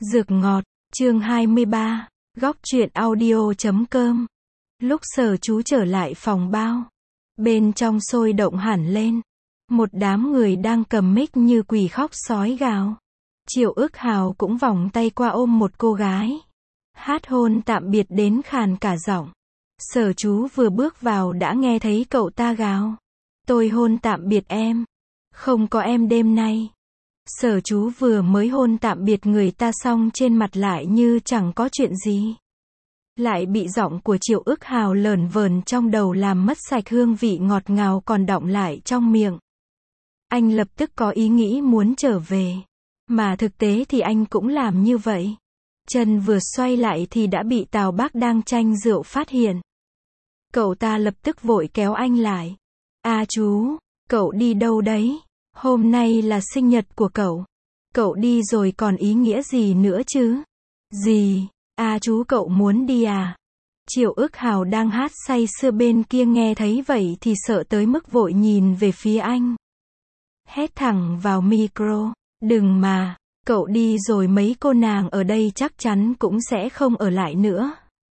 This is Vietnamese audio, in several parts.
Dược ngọt, chương 23, góc truyện audio.com. Lúc Sở Chú trở lại phòng bao, bên trong sôi động hẳn lên. Một đám người đang cầm mic như quỷ khóc sói gào. Triệu Ước Hào cũng vòng tay qua ôm một cô gái. Hát hôn tạm biệt đến khàn cả giọng. Sở Chú vừa bước vào đã nghe thấy cậu ta gào. Tôi hôn tạm biệt em. Không có em đêm nay. Sở Chú vừa mới hôn tạm biệt người ta xong trên mặt lại như chẳng có chuyện gì. Lại bị giọng của Triệu Ước Hào lởn vởn trong đầu làm mất sạch hương vị ngọt ngào còn đọng lại trong miệng. Anh lập tức có ý nghĩ muốn trở về. Mà thực tế thì anh cũng làm như vậy. Chân vừa xoay lại thì đã bị Tào Bác đang chanh rượu phát hiện. Cậu ta lập tức vội kéo anh lại. Chú, cậu đi đâu đấy? Hôm nay là sinh nhật của cậu. Cậu đi rồi còn ý nghĩa gì nữa chứ? Gì? Chú cậu muốn đi à? Triệu Ước Hào đang hát say sưa bên kia nghe thấy vậy thì sợ tới mức vội nhìn về phía anh. Hét thẳng vào micro. Đừng mà, cậu đi rồi mấy cô nàng ở đây chắc chắn cũng sẽ không ở lại nữa.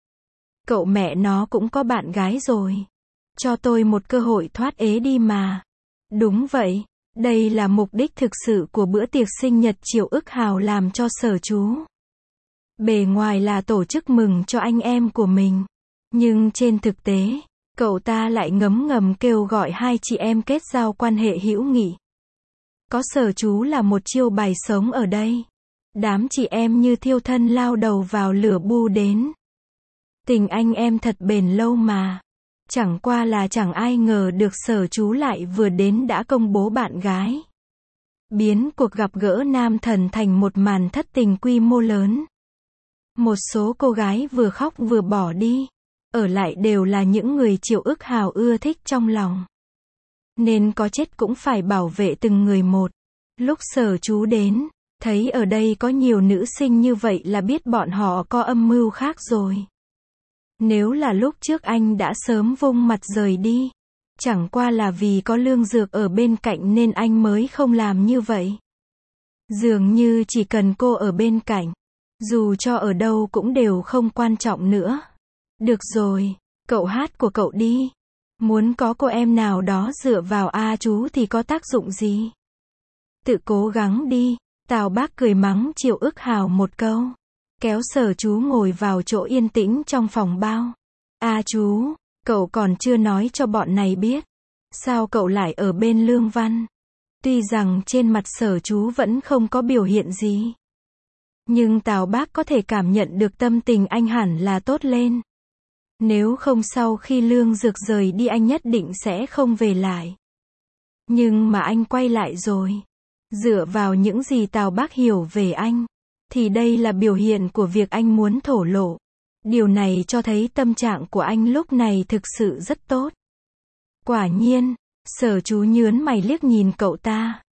Cậu mẹ nó cũng có bạn gái rồi. Cho tôi một cơ hội thoát ế đi mà. Đúng vậy. Đây là mục đích thực sự của bữa tiệc sinh nhật Triệu Ước Hào làm cho Sở Chú. Bề ngoài là tổ chức mừng cho anh em của mình. Nhưng trên thực tế, cậu ta lại ngấm ngầm kêu gọi hai chị em kết giao quan hệ hữu nghị. Có Sở Chú là một chiêu bài sống ở đây. Đám chị em như thiêu thân lao đầu vào lửa bu đến. Tình anh em thật bền lâu mà. Chẳng qua là chẳng ai ngờ được Sở Chú lại vừa đến đã công bố bạn gái. Biến cuộc gặp gỡ nam thần thành một màn thất tình quy mô lớn. Một số cô gái vừa khóc vừa bỏ đi. Ở lại đều là những người Triệu Ước Hào ưa thích trong lòng. Nên có chết cũng phải bảo vệ từng người một. Lúc Sở Chú đến, thấy ở đây có nhiều nữ sinh như vậy là biết bọn họ có âm mưu khác rồi. Nếu là lúc trước anh đã sớm vung mặt rời đi. Chẳng qua là vì có Lương Dược ở bên cạnh nên anh mới không làm như vậy. Dường như chỉ cần cô ở bên cạnh, dù cho ở đâu cũng đều không quan trọng nữa. Được rồi, cậu hát của cậu đi. Muốn có cô em nào đó dựa vào chú thì có tác dụng gì? Tự cố gắng đi. Tào Bác cười mắng Triệu Ước Hào một câu. Kéo Sở Chú ngồi vào chỗ yên tĩnh trong phòng bao. Chú, cậu còn chưa nói cho bọn này biết. Sao cậu lại ở bên Lương Văn? Tuy rằng trên mặt Sở Chú vẫn không có biểu hiện gì. Nhưng Tào Bác có thể cảm nhận được tâm tình anh hẳn là tốt lên. Nếu không sau khi Lương Dược rời đi anh nhất định sẽ không về lại. Nhưng mà anh quay lại rồi. Dựa vào những gì Tào Bác hiểu về anh, thì đây là biểu hiện của việc anh muốn thổ lộ. Điều này cho thấy tâm trạng của anh lúc này thực sự rất tốt. Quả nhiên, Sở Chú nhướng mày liếc nhìn cậu ta.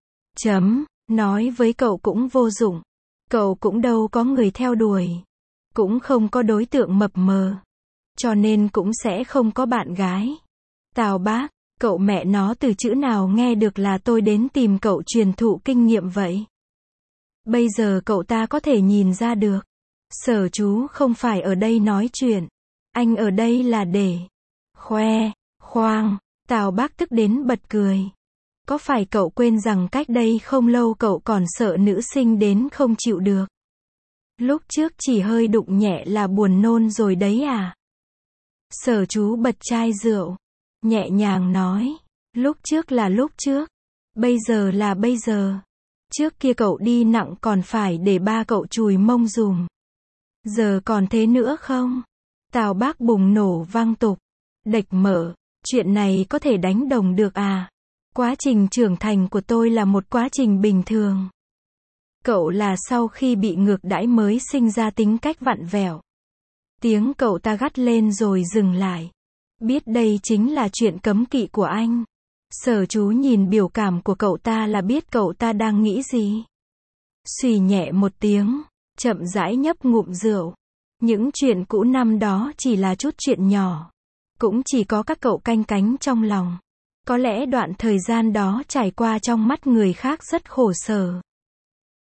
Nói với cậu cũng vô dụng. Cậu cũng đâu có người theo đuổi. Cũng không có đối tượng mập mờ. Cho nên cũng sẽ không có bạn gái. Tào Bác, cậu mẹ nó từ chữ nào nghe được là tôi đến tìm cậu truyền thụ kinh nghiệm vậy? Bây giờ cậu ta có thể nhìn ra được. Sở Chú không phải ở đây nói chuyện. Anh ở đây là để khoe, khoang. Tào Bác tức đến bật cười. Có phải cậu quên rằng cách đây không lâu cậu còn sợ nữ sinh đến không chịu được? Lúc trước chỉ hơi đụng nhẹ là buồn nôn rồi đấy à? Sở Chú bật chai rượu. Nhẹ nhàng nói. Lúc trước là lúc trước. Bây giờ là bây giờ. Trước kia cậu đi nặng còn phải để ba cậu chùi mông dùm. Giờ còn thế nữa không? Tào Bác bùng nổ vang tục. Đệch mở. Chuyện này có thể đánh đồng được à? Quá trình trưởng thành của tôi là một quá trình bình thường. Cậu là sau khi bị ngược đãi mới sinh ra tính cách vặn vẹo. Tiếng cậu ta gắt lên rồi dừng lại. Biết đây chính là chuyện cấm kỵ của anh. Sở Chú nhìn biểu cảm của cậu ta là biết cậu ta đang nghĩ gì. Xùy nhẹ một tiếng, chậm rãi nhấp ngụm rượu. Những chuyện cũ năm đó chỉ là chút chuyện nhỏ. Cũng chỉ có các cậu canh cánh trong lòng. Có lẽ đoạn thời gian đó trải qua trong mắt người khác rất khổ sở.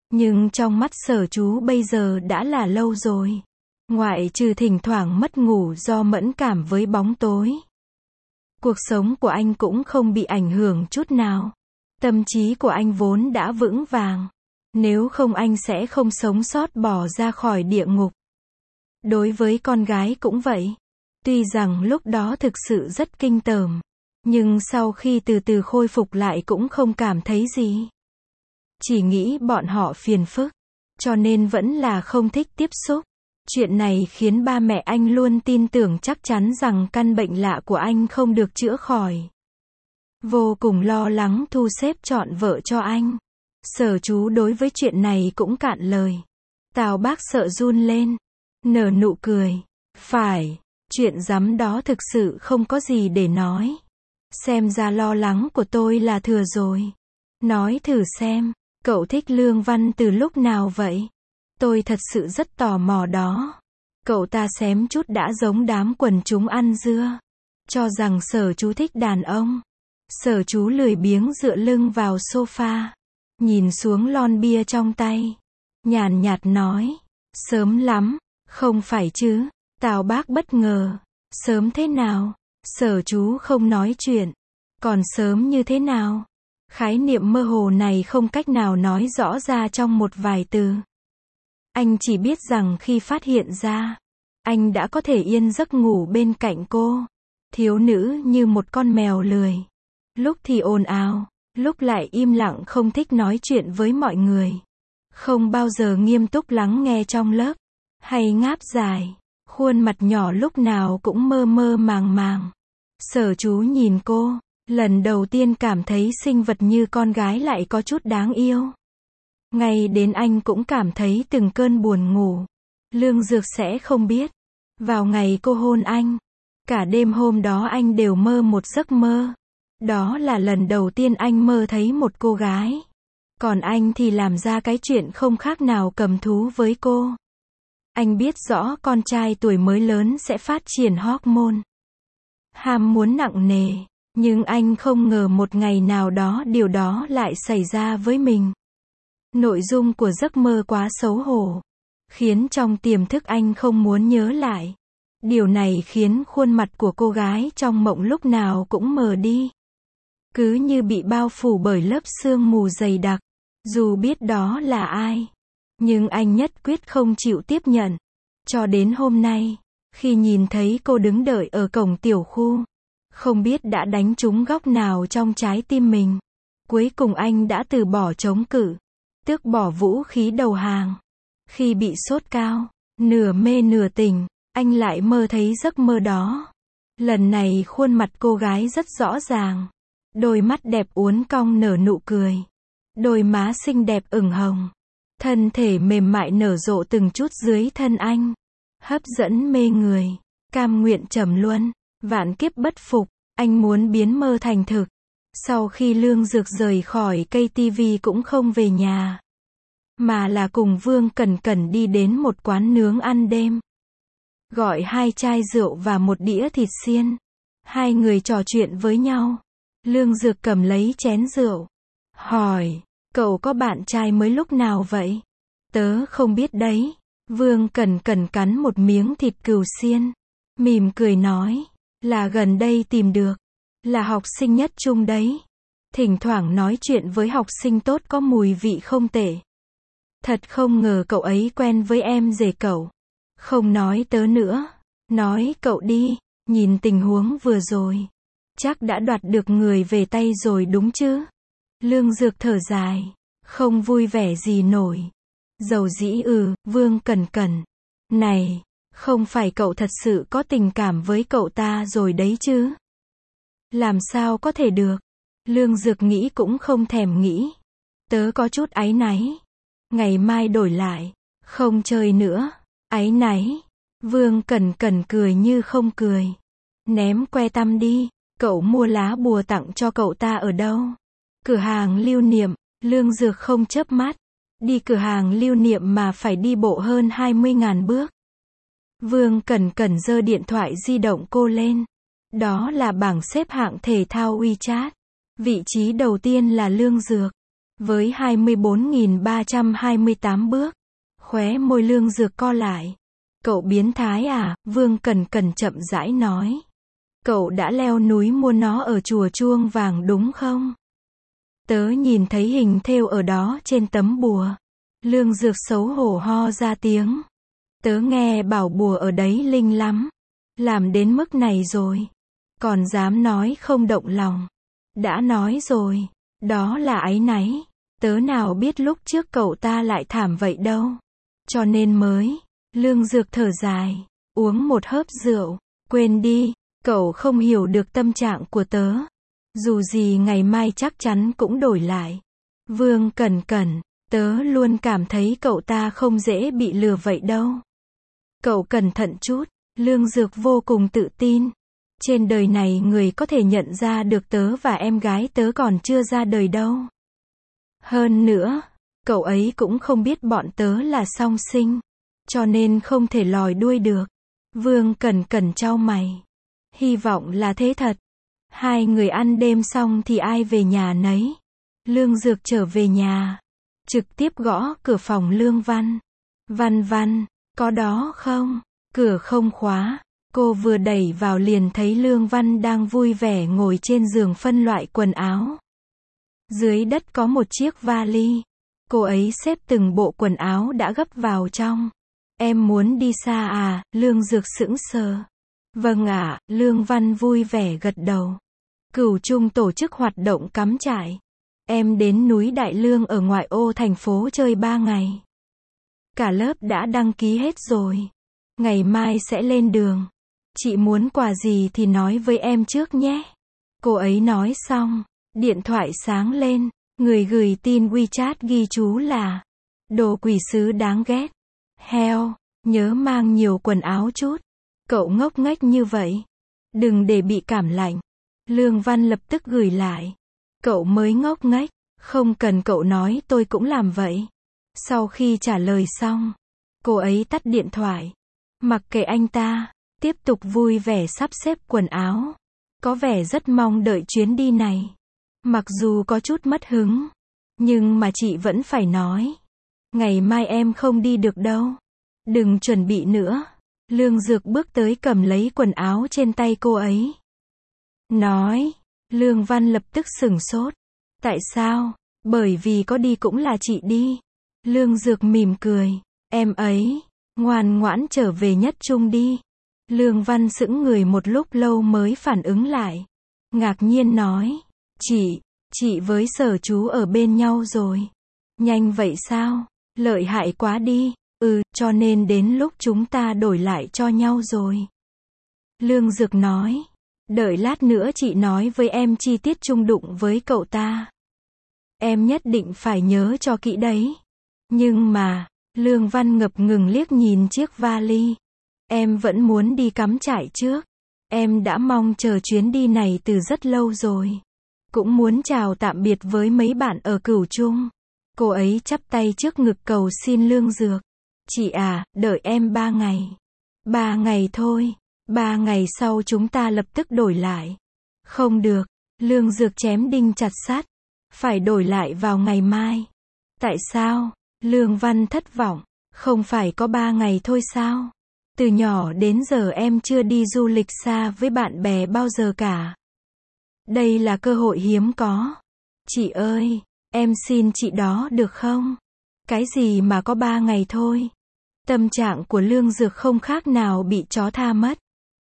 Nhưng trong mắt Sở Chú bây giờ đã là lâu rồi. Ngoại trừ thỉnh thoảng mất ngủ do mẫn cảm với bóng tối. Cuộc sống của anh cũng không bị ảnh hưởng chút nào. Tâm trí của anh vốn đã vững vàng. Nếu không anh sẽ không sống sót bỏ ra khỏi địa ngục. Đối với con gái cũng vậy. Tuy rằng lúc đó thực sự rất kinh tởm. Nhưng sau khi từ từ khôi phục lại cũng không cảm thấy gì. Chỉ nghĩ bọn họ phiền phức. Cho nên vẫn là không thích tiếp xúc. Chuyện này khiến ba mẹ anh luôn tin tưởng chắc chắn rằng căn bệnh lạ của anh không được chữa khỏi. Vô cùng lo lắng thu xếp chọn vợ cho anh. Sở Chú đối với chuyện này cũng cạn lời. Tào Bác sợ run lên. Nở nụ cười. Phải, chuyện rắm đó thực sự không có gì để nói. Xem ra lo lắng của tôi là thừa rồi. Nói thử xem, cậu thích Lương Văn từ lúc nào vậy? Tôi thật sự rất tò mò đó. Cậu ta xém chút đã giống đám quần chúng ăn dưa. Cho rằng Sở Chú thích đàn ông. Sở Chú lười biếng dựa lưng vào sofa. Nhìn xuống lon bia trong tay. Nhàn nhạt nói. Sớm lắm, không phải chứ? Tào Bác bất ngờ. Sớm thế nào? Sở Chú không nói chuyện. Còn sớm như thế nào? Khái niệm mơ hồ này không cách nào nói rõ ra trong một vài từ. Anh chỉ biết rằng khi phát hiện ra, anh đã có thể yên giấc ngủ bên cạnh cô. Thiếu nữ như một con mèo lười. Lúc thì ồn ào, lúc lại im lặng không thích nói chuyện với mọi người. Không bao giờ nghiêm túc lắng nghe trong lớp. Hay ngáp dài. Khuôn mặt nhỏ lúc nào cũng mơ mơ màng màng. Sở Chú nhìn cô. Lần đầu tiên cảm thấy sinh vật như con gái lại có chút đáng yêu. Ngay đến anh cũng cảm thấy từng cơn buồn ngủ. Lương Dược sẽ không biết. Vào ngày cô hôn anh, cả đêm hôm đó anh đều mơ một giấc mơ. Đó là lần đầu tiên anh mơ thấy một cô gái. Còn anh thì làm ra cái chuyện không khác nào cầm thú với cô. Anh biết rõ con trai tuổi mới lớn sẽ phát triển hormone. Ham muốn nặng nề. Nhưng anh không ngờ một ngày nào đó điều đó lại xảy ra với mình. Nội dung của giấc mơ quá xấu hổ. Khiến trong tiềm thức anh không muốn nhớ lại. Điều này khiến khuôn mặt của cô gái trong mộng lúc nào cũng mờ đi. Cứ như bị bao phủ bởi lớp sương mù dày đặc. Dù biết đó là ai. Nhưng anh nhất quyết không chịu tiếp nhận. Cho đến hôm nay, khi nhìn thấy cô đứng đợi ở cổng tiểu khu. Không biết đã đánh trúng góc nào trong trái tim mình. Cuối cùng anh đã từ bỏ chống cự. Tước bỏ vũ khí đầu hàng. Khi bị sốt cao, nửa mê nửa tỉnh, anh lại mơ thấy giấc mơ đó. Lần này khuôn mặt cô gái rất rõ ràng. Đôi mắt đẹp uốn cong nở nụ cười. Đôi má xinh đẹp ửng hồng. Thân thể mềm mại nở rộ từng chút dưới thân anh. Hấp dẫn mê người. Cam nguyện trầm luân. Vạn kiếp bất phục. Anh muốn biến mơ thành thực. Sau khi Lương Dược rời khỏi cây tivi cũng không về nhà. Mà là cùng Vương Cẩn Cẩn đi đến một quán nướng ăn đêm. Gọi 2 chai rượu và một đĩa thịt xiên. Hai người trò chuyện với nhau. Lương Dược cầm lấy chén rượu. Hỏi, cậu có bạn trai mới lúc nào vậy? Tớ không biết đấy. Vương Cẩn Cẩn cắn một miếng thịt cừu xiên. Mỉm cười nói, là gần đây tìm được. Là học sinh nhất trung đấy. Thỉnh thoảng nói chuyện với học sinh tốt có mùi vị không tệ. Thật không ngờ cậu ấy quen với em rể cậu. Không nói tớ nữa. Nói cậu đi. Nhìn tình huống vừa rồi. Chắc đã đoạt được người về tay rồi đúng chứ? Lương Dược thở dài. Không vui vẻ gì nổi. Dầu dĩ Vương Cẩn Cẩn. Này, không phải cậu thật sự có tình cảm với cậu ta rồi đấy chứ? Làm sao có thể được? Lương Dược nghĩ cũng không thèm nghĩ. Tớ có chút áy náy. Ngày mai đổi lại. Không chơi nữa. Áy náy. Vương Cẩn Cẩn cười như không cười. Ném que tăm đi. Cậu mua lá bùa tặng cho cậu ta ở đâu? Cửa hàng lưu niệm. Lương Dược không chớp mắt. Đi cửa hàng lưu niệm mà phải đi bộ hơn 20.000 bước. Vương Cẩn Cẩn giơ điện thoại di động cô lên. Đó là bảng xếp hạng thể thao WeChat. Vị trí đầu tiên là Lương Dược. Với 24.328 bước, khóe môi Lương Dược co lại. Cậu biến thái à, Vương Cẩn Cẩn chậm rãi nói. Cậu đã leo núi mua nó ở chùa Chuông Vàng đúng không? Tớ nhìn thấy hình thêu ở đó trên tấm bùa. Lương Dược xấu hổ ho ra tiếng. Tớ nghe bảo bùa ở đấy linh lắm. Làm đến mức này rồi. Còn dám nói không động lòng. Đã nói rồi. Đó là áy náy. Tớ nào biết lúc trước cậu ta lại thảm vậy đâu. Cho nên mới. Lương Dược thở dài. Uống một hớp rượu. Quên đi. Cậu không hiểu được tâm trạng của tớ. Dù gì ngày mai chắc chắn cũng đổi lại. Vương Cẩn Cẩn. Tớ luôn cảm thấy cậu ta không dễ bị lừa vậy đâu. Cậu cẩn thận chút. Lương Dược vô cùng tự tin. Trên đời này người có thể nhận ra được tớ và em gái tớ còn chưa ra đời đâu. Hơn nữa, cậu ấy cũng không biết bọn tớ là song sinh. Cho nên không thể lòi đuôi được. Vương Cẩn Cẩn chau mày. Hy vọng là thế thật. Hai người ăn đêm xong thì ai về nhà nấy. Lương Dược trở về nhà. Trực tiếp gõ cửa phòng Lương Văn. Văn Văn, có đó không? Cửa không khóa. Cô vừa đẩy vào liền thấy Lương Văn đang vui vẻ ngồi trên giường phân loại quần áo. Dưới đất có một chiếc vali. Cô ấy xếp từng bộ quần áo đã gấp vào trong. Em muốn đi xa à? Lương Dược sững sờ. Vâng ạ, Lương Văn vui vẻ gật đầu. Cửu Trung tổ chức hoạt động cắm trại. Em đến núi Đại Lương ở ngoại ô thành phố chơi 3 ngày. Cả lớp đã đăng ký hết rồi. Ngày mai sẽ lên đường. Chị muốn quà gì thì nói với em trước nhé. Cô ấy nói xong. Điện thoại sáng lên. Người gửi tin WeChat ghi chú là đồ quỷ sứ đáng ghét. Heo, nhớ mang nhiều quần áo chút. Cậu ngốc nghếch như vậy. Đừng để bị cảm lạnh. Lương Văn lập tức gửi lại. Cậu mới ngốc nghếch. Không cần cậu nói tôi cũng làm vậy. Sau khi trả lời xong, cô ấy tắt điện thoại. Mặc kệ anh ta, tiếp tục vui vẻ sắp xếp quần áo. Có vẻ rất mong đợi chuyến đi này. Mặc dù có chút mất hứng, nhưng mà chị vẫn phải nói. Ngày mai em không đi được đâu. Đừng chuẩn bị nữa. Lương Dược bước tới cầm lấy quần áo trên tay cô ấy. Nói. Lương Văn lập tức sửng sốt. Tại sao? Bởi vì có đi cũng là chị đi. Lương Dược mỉm cười. Em ấy, ngoan ngoãn trở về Nhất Trung đi. Lương Văn sững người một lúc lâu mới phản ứng lại. Ngạc nhiên nói. Chị với Sở chú ở bên nhau rồi. Nhanh vậy sao? Lợi hại quá đi. Cho nên đến lúc chúng ta đổi lại cho nhau rồi. Lương Dược nói. Đợi lát nữa chị nói với em chi tiết chung đụng với cậu ta. Em nhất định phải nhớ cho kỹ đấy. Nhưng mà, Lương Văn ngập ngừng liếc nhìn chiếc vali. Em vẫn muốn đi cắm trại trước. Em đã mong chờ chuyến đi này từ rất lâu rồi. Cũng muốn chào tạm biệt với mấy bạn ở Cửu Trung. Cô ấy chắp tay trước ngực cầu xin Lương Dược. Chị à, đợi em 3 ngày. 3 ngày thôi. 3 ngày sau chúng ta lập tức đổi lại. Không được. Lương Dược chém đinh chặt sắt. Phải đổi lại vào ngày mai. Tại sao? Lương Văn thất vọng. Không phải có 3 ngày thôi sao? Từ nhỏ đến giờ em chưa đi du lịch xa với bạn bè bao giờ cả. Đây là cơ hội hiếm có. Chị ơi, em xin chị đó được không? Cái gì mà có 3 ngày thôi? Tâm trạng của Lương Dược không khác nào bị chó tha mất.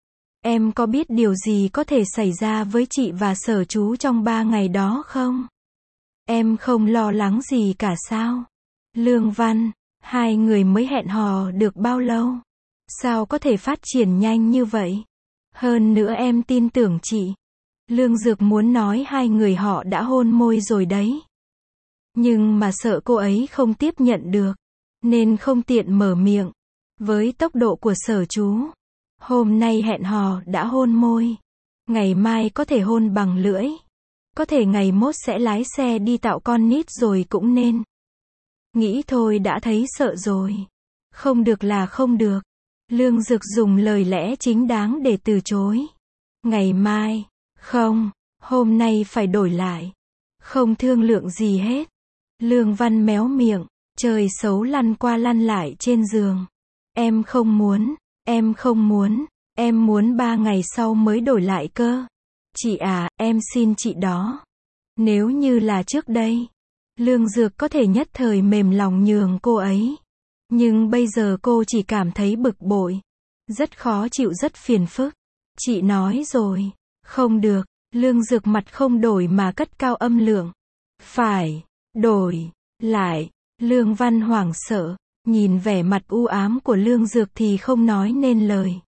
Em có biết điều gì có thể xảy ra với chị và Sở chú trong 3 ngày đó không? Em không lo lắng gì cả sao? Lương Văn, hai người mới hẹn hò được bao lâu? Sao có thể phát triển nhanh như vậy? Hơn nữa em tin tưởng chị. Lương Dược muốn nói hai người họ đã hôn môi rồi đấy. Nhưng mà sợ cô ấy không tiếp nhận được, nên không tiện mở miệng. Với tốc độ của Sở chú, hôm nay hẹn hò đã hôn môi. Ngày mai có thể hôn bằng lưỡi. Có thể ngày mốt sẽ lái xe đi tạo con nít rồi cũng nên. Nghĩ thôi đã thấy sợ rồi. Không được là không được. Lương Dược dùng lời lẽ chính đáng để từ chối. Ngày mai, không, hôm nay phải đổi lại. Không thương lượng gì hết. Lương Văn méo miệng, trời xấu lăn qua lăn lại trên giường. Em không muốn, em không muốn, em muốn 3 ngày sau mới đổi lại cơ. Chị à, em xin chị đó. Nếu như là trước đây, Lương Dược có thể nhất thời mềm lòng nhường cô ấy. Nhưng bây giờ cô chỉ cảm thấy bực bội. Rất khó chịu, rất phiền phức. Chị nói rồi. Không được. Lương Dược mặt không đổi mà cất cao âm lượng. Phải. Đổi. Lại. Lương Văn hoảng sợ. Nhìn vẻ mặt u ám của Lương Dược thì không nói nên lời.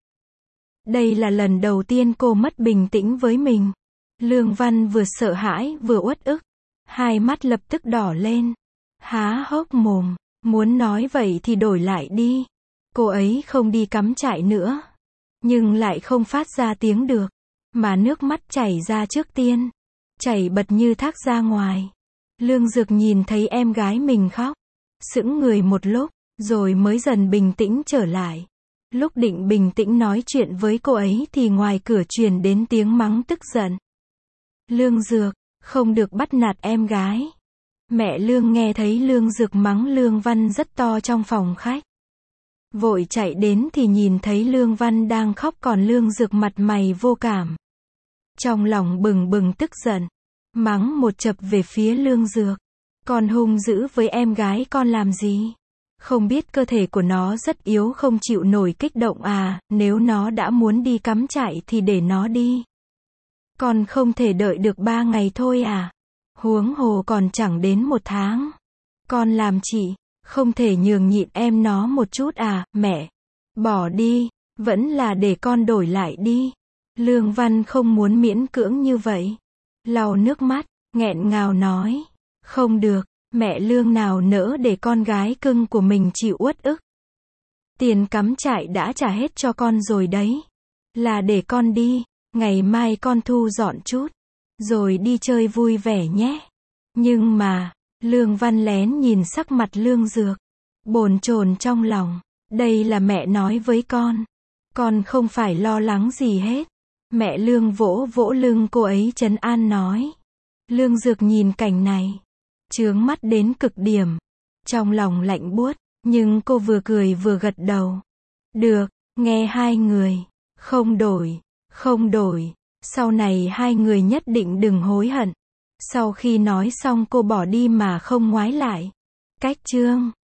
Đây là lần đầu tiên cô mất bình tĩnh với mình. Lương Văn vừa sợ hãi vừa uất ức. Hai mắt lập tức đỏ lên. Há hốc mồm. Muốn nói vậy thì đổi lại đi. Cô ấy không đi cắm trại nữa. Nhưng lại không phát ra tiếng được. Mà nước mắt chảy ra trước tiên. Chảy bật như thác ra ngoài. Lương Dược nhìn thấy em gái mình khóc. Sững người một lúc. Rồi mới dần bình tĩnh trở lại. Lúc định bình tĩnh nói chuyện với cô ấy thì ngoài cửa truyền đến tiếng mắng tức giận. Lương Dược, không được bắt nạt em gái. Mẹ Lương nghe thấy Lương Dược mắng Lương Văn rất to trong phòng khách. Vội chạy đến thì nhìn thấy Lương Văn đang khóc còn Lương Dược mặt mày vô cảm. Trong lòng bừng bừng tức giận. Mắng một chập về phía Lương Dược. Con hung dữ với em gái con làm gì? Không biết cơ thể của nó rất yếu không chịu nổi kích động à, nếu nó đã muốn đi cắm trại thì để nó đi. Con không thể đợi được 3 ngày thôi à? Huống hồ còn chẳng đến 1 tháng. Con làm chị, không thể nhường nhịn em nó một chút à, mẹ? Bỏ đi, vẫn là để con đổi lại đi. Lương Văn không muốn miễn cưỡng như vậy. Lau nước mắt, nghẹn ngào nói. Không được, mẹ Lương nào nỡ để con gái cưng của mình chịu uất ức. Tiền cắm trại đã trả hết cho con rồi đấy. Là để con đi, ngày mai con thu dọn chút. Rồi đi chơi vui vẻ nhé. Nhưng mà, Lương Văn lén nhìn sắc mặt Lương Dược. Bồn chồn trong lòng. Đây là mẹ nói với con. Con không phải lo lắng gì hết. Mẹ Lương vỗ vỗ lưng cô ấy trấn an nói. Lương Dược nhìn cảnh này. Chướng mắt đến cực điểm. Trong lòng lạnh buốt. Nhưng cô vừa cười vừa gật đầu. Được, nghe hai người. Không đổi, không đổi. Sau này hai người nhất định đừng hối hận. Sau khi nói xong cô bỏ đi mà không ngoái lại. Cách chương